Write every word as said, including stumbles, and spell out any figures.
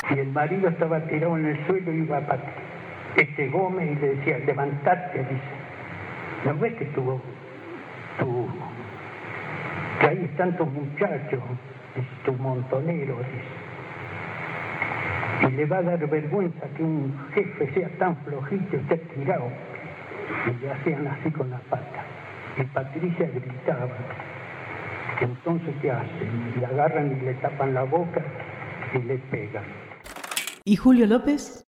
Y el marido estaba tirado en el suelo y iba para este Gómez y le decía, levantate, dice. ¿No ves que tu, tu, que ahí están tus muchachos, tu montonero, dice? Y le va a dar vergüenza que un jefe sea tan flojito y esté tirado. Y le hacían así con la pata. Y Patricia gritaba. Entonces, ¿qué hacen? Le agarran y le tapan la boca y le pegan. ¿Y Julio López?